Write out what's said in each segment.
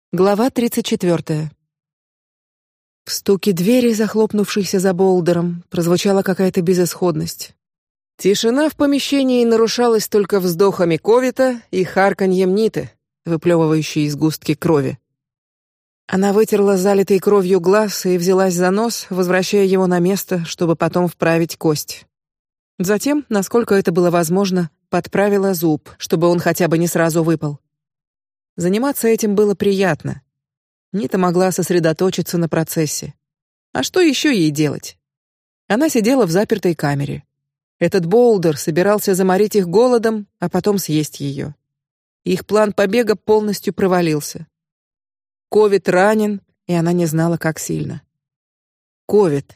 Глава 34. В стуке двери, захлопнувшейся за Болдером, прозвучала какая-то безысходность. Тишина в помещении нарушалась только вздохами Ковита и харканьем Ниты, выплевывающей сгустки крови. Она вытерла залитый кровью глаз и взялась за нос, возвращая его на место, чтобы потом вправить кость. Затем, насколько это было возможно, подправила зуб, чтобы он хотя бы не сразу выпал. Заниматься этим было приятно. Нита могла сосредоточиться на процессе. А что еще ей делать? Она сидела в запертой камере. Этот Болдер собирался заморить их голодом, а потом съесть ее. Их план побега полностью провалился. Ковид ранен, и она не знала, как сильно. Ковид.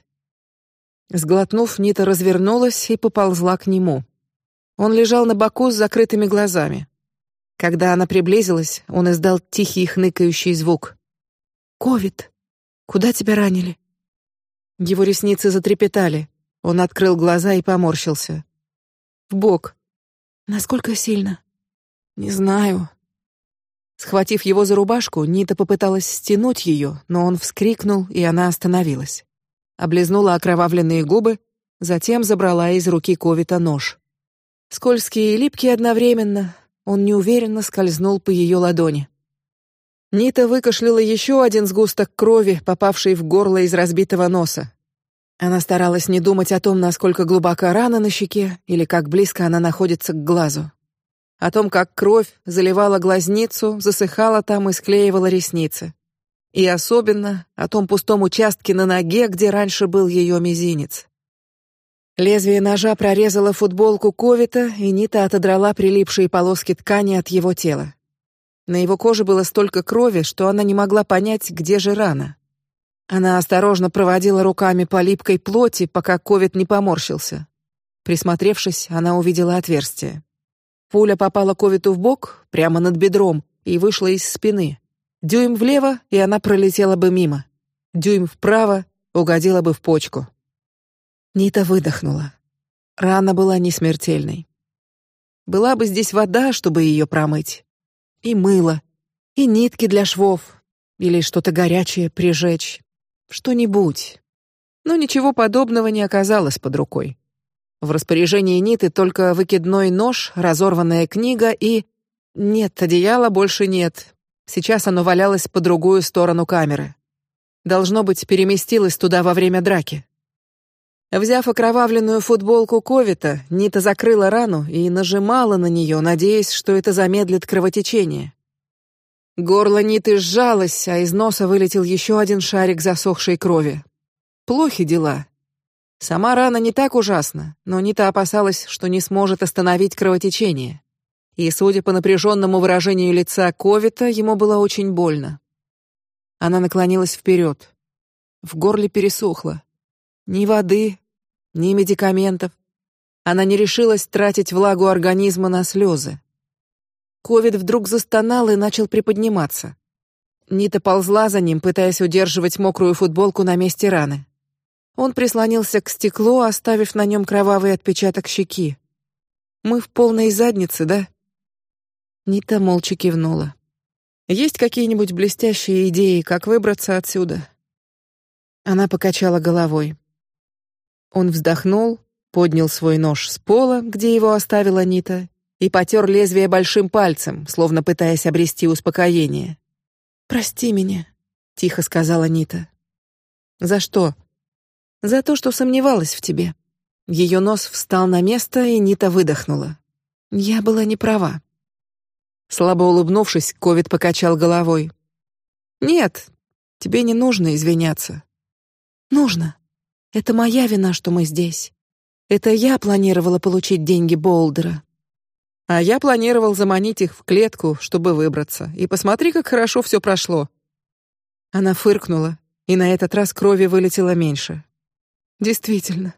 Сглотнув, Нита развернулась и поползла к нему. Он лежал на боку с закрытыми глазами. Когда она приблизилась, он издал тихий хныкающий звук. «Ковид, куда тебя ранили?» Его ресницы затрепетали. Он открыл глаза и поморщился. «В бок». «Насколько сильно?» «Не знаю». Схватив его за рубашку, Нита попыталась стянуть ее, но он вскрикнул, и она остановилась. Облизнула окровавленные губы, затем забрала из руки Ковита нож. Скользкий и липкий одновременно, он неуверенно скользнул по ее ладони. Нита выкашляла еще один сгусток крови, попавший в горло из разбитого носа. Она старалась не думать о том, насколько глубока рана на щеке или как близко она находится к глазу. О том, как кровь заливала глазницу, засыхала там и склеивала ресницы. И особенно о том пустом участке на ноге, где раньше был ее мизинец. Лезвие ножа прорезало футболку Ковита, и Нита отодрала прилипшие полоски ткани от его тела. На его коже было столько крови, что она не могла понять, где же рана. Она осторожно проводила руками по липкой плоти, пока Ковит не поморщился. Присмотревшись, она увидела отверстие. Пуля попала Ковиту в бок, прямо над бедром, и вышла из спины. Дюйм влево, и она пролетела бы мимо. Дюйм вправо, угодила бы в почку. Нита выдохнула. Рана была не смертельной. Была бы здесь вода, чтобы ее промыть, и мыло, и нитки для швов, или что-то горячее прижечь, что-нибудь. Но ничего подобного не оказалось под рукой. В распоряжении Ниты только выкидной нож, разорванная книга и... Нет, одеяла больше нет. Сейчас оно валялось по другую сторону камеры. Должно быть, переместилось туда во время драки. Взяв окровавленную футболку Ковита, Нита закрыла рану и нажимала на нее, надеясь, что это замедлит кровотечение. Горло Ниты сжалось, а из носа вылетел еще один шарик засохшей крови. Плохи дела. Сама рана не так ужасна, но Нита опасалась, что не сможет остановить кровотечение. И, судя по напряженному выражению лица Ковита, ему было очень больно. Она наклонилась вперед. В горле пересохло. Ни воды, ни медикаментов. Она не решилась тратить влагу организма на слезы. Ковид вдруг застонал и начал приподниматься. Нита ползла за ним, пытаясь удерживать мокрую футболку на месте раны. Он прислонился к стеклу, оставив на нем кровавый отпечаток щеки. «Мы в полной заднице, да?» Нита молча кивнула. «Есть какие-нибудь блестящие идеи, как выбраться отсюда?» Она покачала головой. Он вздохнул, поднял свой нож с пола, где его оставила Нита, и потер лезвие большим пальцем, словно пытаясь обрести успокоение. «Прости меня», — тихо сказала Нита. «За что?» «За то, что сомневалась в тебе». Ее нос встал на место, и Нита выдохнула. «Я была не права». Слабо улыбнувшись, Ковид покачал головой. «Нет, тебе не нужно извиняться». «Нужно. Это моя вина, что мы здесь. Это я планировала получить деньги Болдера. А я планировал заманить их в клетку, чтобы выбраться. И посмотри, как хорошо все прошло». Она фыркнула, и на этот раз крови вылетело меньше. «Действительно».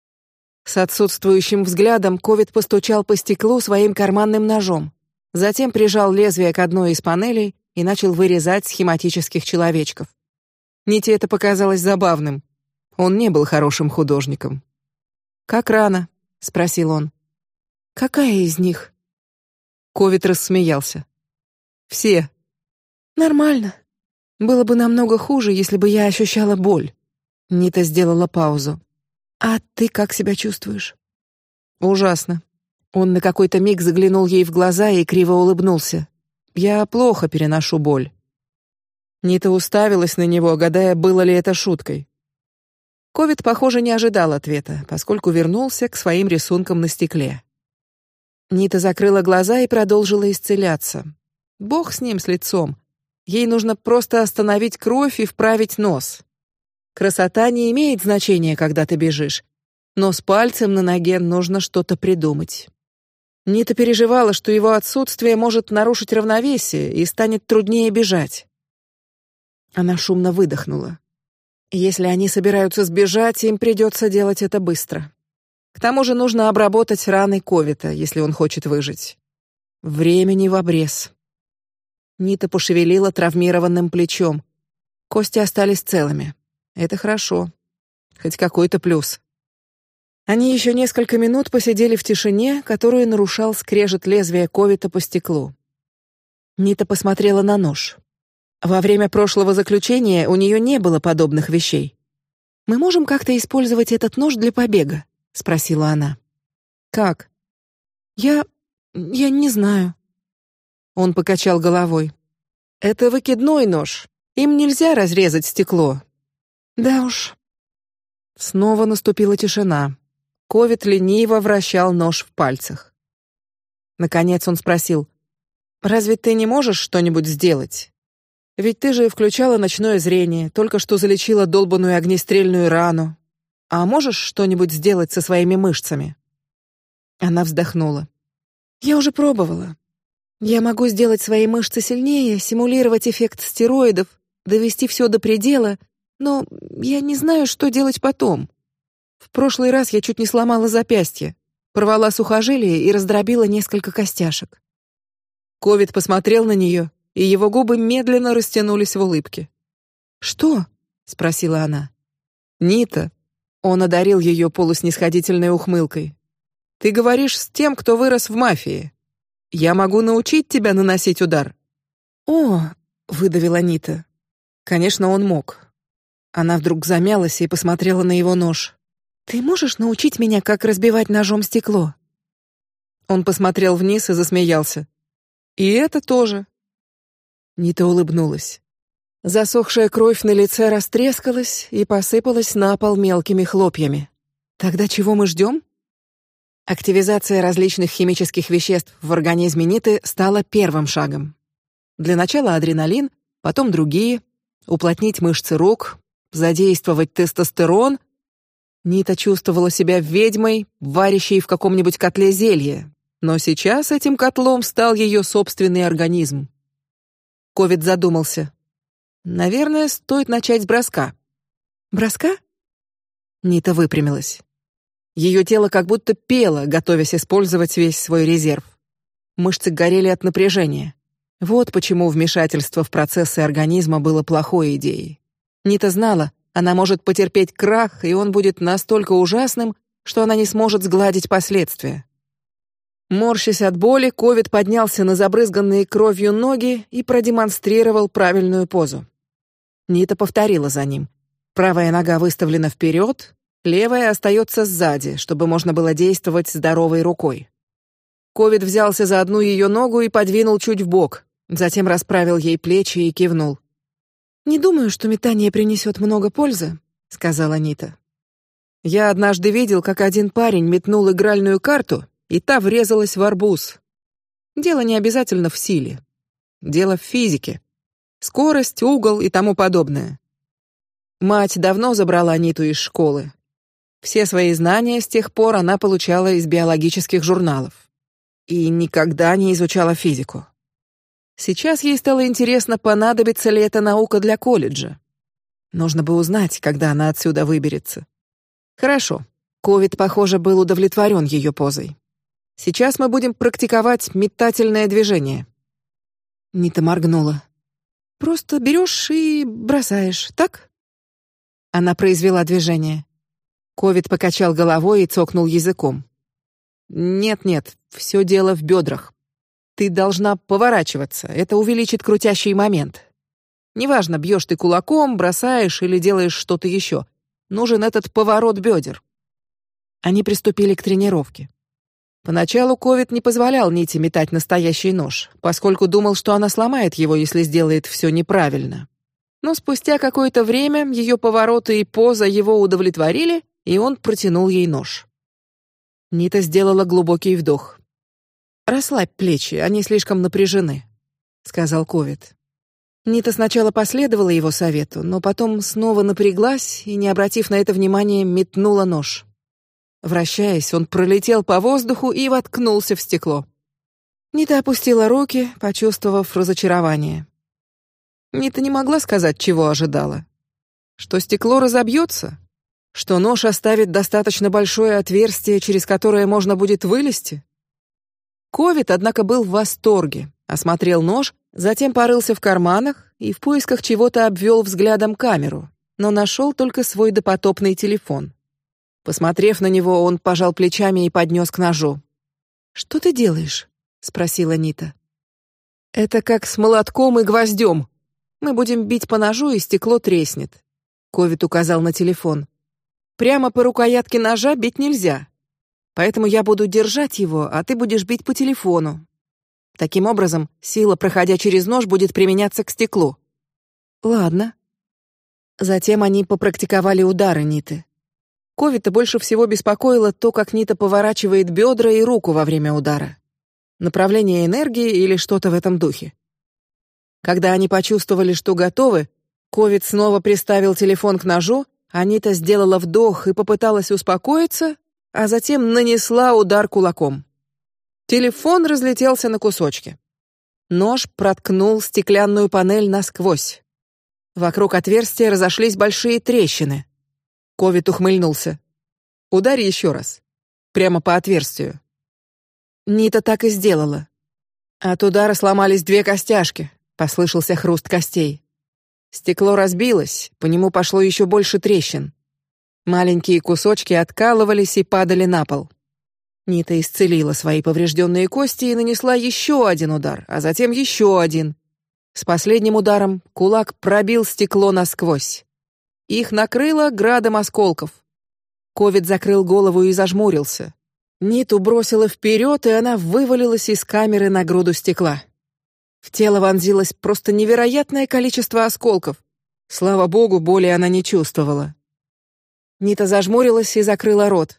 С отсутствующим взглядом Ковид постучал по стеклу своим карманным ножом. Затем прижал лезвие к одной из панелей и начал вырезать схематических человечков. Ните это показалось забавным. Он не был хорошим художником. «Как рана?» — спросил он. «Какая из них?» Ковид рассмеялся. «Все». Нормально. Было бы намного хуже, если бы я ощущала боль. Нита сделала паузу. А ты как себя чувствуешь? Ужасно. Он на какой-то миг заглянул ей в глаза и криво улыбнулся. Я плохо переношу боль. Нита уставилась на него, гадая, было ли это шуткой. Ковид, похоже, не ожидал ответа, поскольку вернулся к своим рисункам на стекле. Нита закрыла глаза и продолжила исцеляться. Бог с ним, с лицом. Ей нужно просто остановить кровь и вправить нос. Красота не имеет значения, когда ты бежишь, но с пальцем на ноге нужно что-то придумать. Нита переживала, что его отсутствие может нарушить равновесие и станет труднее бежать. Она шумно выдохнула. Если они собираются сбежать, им придется делать это быстро. К тому же нужно обработать раны ковида, если он хочет выжить. Времени в обрез. Нита пошевелила травмированным плечом. Кости остались целыми. Это хорошо. Хоть какой-то плюс. Они еще несколько минут посидели в тишине, которую нарушал скрежет лезвия ковида по стеклу. Нита посмотрела на нож. Во время прошлого заключения у нее не было подобных вещей. Мы можем как-то использовать этот нож для побега, спросила она. Как? Я не знаю. Он покачал головой. Это выкидной нож. Им нельзя разрезать стекло. Да уж. Снова наступила тишина. Ковид лениво вращал нож в пальцах. Наконец он спросил: «Разве ты не можешь что-нибудь сделать? Ведь ты же включала ночное зрение, только что залечила долбаную огнестрельную рану. А можешь что-нибудь сделать со своими мышцами?» Она вздохнула. «Я уже пробовала. Я могу сделать свои мышцы сильнее, симулировать эффект стероидов, довести все до предела, но я не знаю, что делать потом. В прошлый раз я чуть не сломала запястье, порвала сухожилие и раздробила несколько костяшек». Ковид посмотрел на нее, и его губы медленно растянулись в улыбке. «Что?» — спросила она. «Нита». Он одарил ее полуснисходительной ухмылкой. «Ты говоришь с тем, кто вырос в мафии. Я могу научить тебя наносить удар». «О!» — выдавила Нита. Конечно, он мог. Она вдруг замялась и посмотрела на его нож. «Ты можешь научить меня, как разбивать ножом стекло?» Он посмотрел вниз и засмеялся. «И это тоже». Нита улыбнулась. Засохшая кровь на лице растрескалась и посыпалась на пол мелкими хлопьями. Тогда чего мы ждем? Активизация различных химических веществ в организме Ниты стала первым шагом. Для начала адреналин, потом другие, уплотнить мышцы рук, задействовать тестостерон. Нита чувствовала себя ведьмой, варящей в каком-нибудь котле зелье, но сейчас этим котлом стал ее собственный организм. Ковид задумался. Наверное, стоит начать с броска. Броска? Нита выпрямилась. Ее тело как будто пело, готовясь использовать весь свой резерв. Мышцы горели от напряжения. Вот почему вмешательство в процессы организма было плохой идеей. Нита знала, она может потерпеть крах, и он будет настолько ужасным, что она не сможет сгладить последствия. Морщась от боли, Ковид поднялся на забрызганные кровью ноги и продемонстрировал правильную позу. Нита повторила за ним. Правая нога выставлена вперед, левая остается сзади, чтобы можно было действовать здоровой рукой. Ковид взялся за одну ее ногу и подвинул чуть вбок, затем расправил ей плечи и кивнул. «Не думаю, что метание принесет много пользы», — сказала Нита. «Я однажды видел, как один парень метнул игральную карту, и та врезалась в арбуз. Дело не обязательно в силе. Дело в физике. Скорость, угол и тому подобное. Мать давно забрала Ниту из школы. Все свои знания с тех пор она получала из биологических журналов. И никогда не изучала физику. Сейчас ей стало интересно, понадобится ли эта наука для колледжа. Нужно бы узнать, когда она отсюда выберется. Хорошо. Ковид, похоже, был удовлетворен ее позой. Сейчас мы будем практиковать метательное движение. Нита моргнула. Просто берешь и бросаешь, так? Она произвела движение. Ковид покачал головой и цокнул языком. Нет, все дело в бедрах. Ты должна поворачиваться, это увеличит крутящий момент. Неважно, бьешь ты кулаком, бросаешь или делаешь что-то еще. Нужен этот поворот бедер. Они приступили к тренировке. Поначалу Ковид не позволял Ните метать настоящий нож, поскольку думал, что она сломает его, если сделает все неправильно. Но спустя какое-то время ее повороты и поза его удовлетворили, и он протянул ей нож. Нита сделала глубокий вдох. «Расслабь плечи, они слишком напряжены», — сказал Ковид. Нита сначала последовала его совету, но потом снова напряглась и, не обратив на это внимания, метнула нож. Вращаясь, он пролетел по воздуху и воткнулся в стекло. Нита опустила руки, почувствовав разочарование. Нита не могла сказать, чего ожидала. Что стекло разобьется? Что нож оставит достаточно большое отверстие, через которое можно будет вылезти? Ковид, однако, был в восторге, осмотрел нож, затем порылся в карманах и в поисках чего-то обвел взглядом камеру, но нашел только свой допотопный телефон. Посмотрев на него, он пожал плечами и поднес к ножу. «Что ты делаешь?» — спросила Нита. «Это как с молотком и гвоздем. Мы будем бить по ножу, и стекло треснет». Ковид указал на телефон. «Прямо по рукоятке ножа бить нельзя. Поэтому я буду держать его, а ты будешь бить по телефону. Таким образом, сила, проходя через нож, будет применяться к стеклу». «Ладно». Затем они попрактиковали удары Ниты. Ковида больше всего беспокоило то, как Нита поворачивает бедра и руку во время удара. Направление энергии или что-то в этом духе. Когда они почувствовали, что готовы, Ковид снова приставил телефон к ножу, а Нита сделала вдох и попыталась успокоиться, а затем нанесла удар кулаком. Телефон разлетелся на кусочки. Нож проткнул стеклянную панель насквозь. Вокруг отверстия разошлись большие трещины. Ковид ухмыльнулся. «Ударь еще раз. Прямо по отверстию». Нита так и сделала. От удара сломались 2 костяшки. Послышался хруст костей. Стекло разбилось, по нему пошло еще больше трещин. Маленькие кусочки откалывались и падали на пол. Нита исцелила свои поврежденные кости и нанесла еще один удар, а затем еще один. С последним ударом кулак пробил стекло насквозь. Их накрыло градом осколков. Ковид закрыл голову и зажмурился. Ниту бросило вперед, и она вывалилась из камеры на груду стекла. В тело вонзилось просто невероятное количество осколков. Слава богу, боли она не чувствовала. Нита зажмурилась и закрыла рот.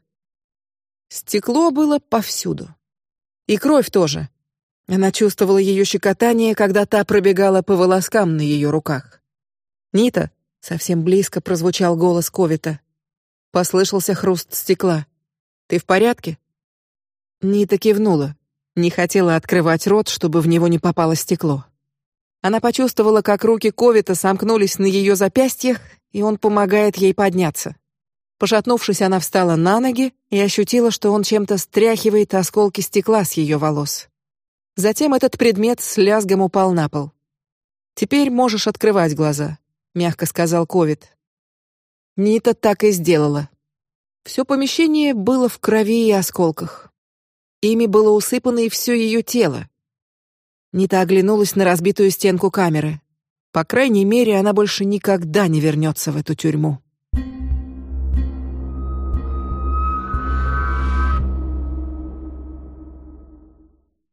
Стекло было повсюду. И кровь тоже. Она чувствовала ее щекотание, когда та пробегала по волоскам на ее руках. «Нита!» — совсем близко прозвучал голос Ковида. Послышался хруст стекла. «Ты в порядке?» Нита кивнула. Не хотела открывать рот, чтобы в него не попало стекло. Она почувствовала, как руки Ковида сомкнулись на ее запястьях, и он помогает ей подняться. Пошатнувшись, она встала на ноги и ощутила, что он чем-то стряхивает осколки стекла с ее волос. Затем этот предмет с лязгом упал на пол. «Теперь можешь открывать глаза», — мягко сказал Ковид. Нита так и сделала. Все помещение было в крови и осколках. Ими было усыпано и все ее тело. Нита оглянулась на разбитую стенку камеры. По крайней мере, она больше никогда не вернется в эту тюрьму.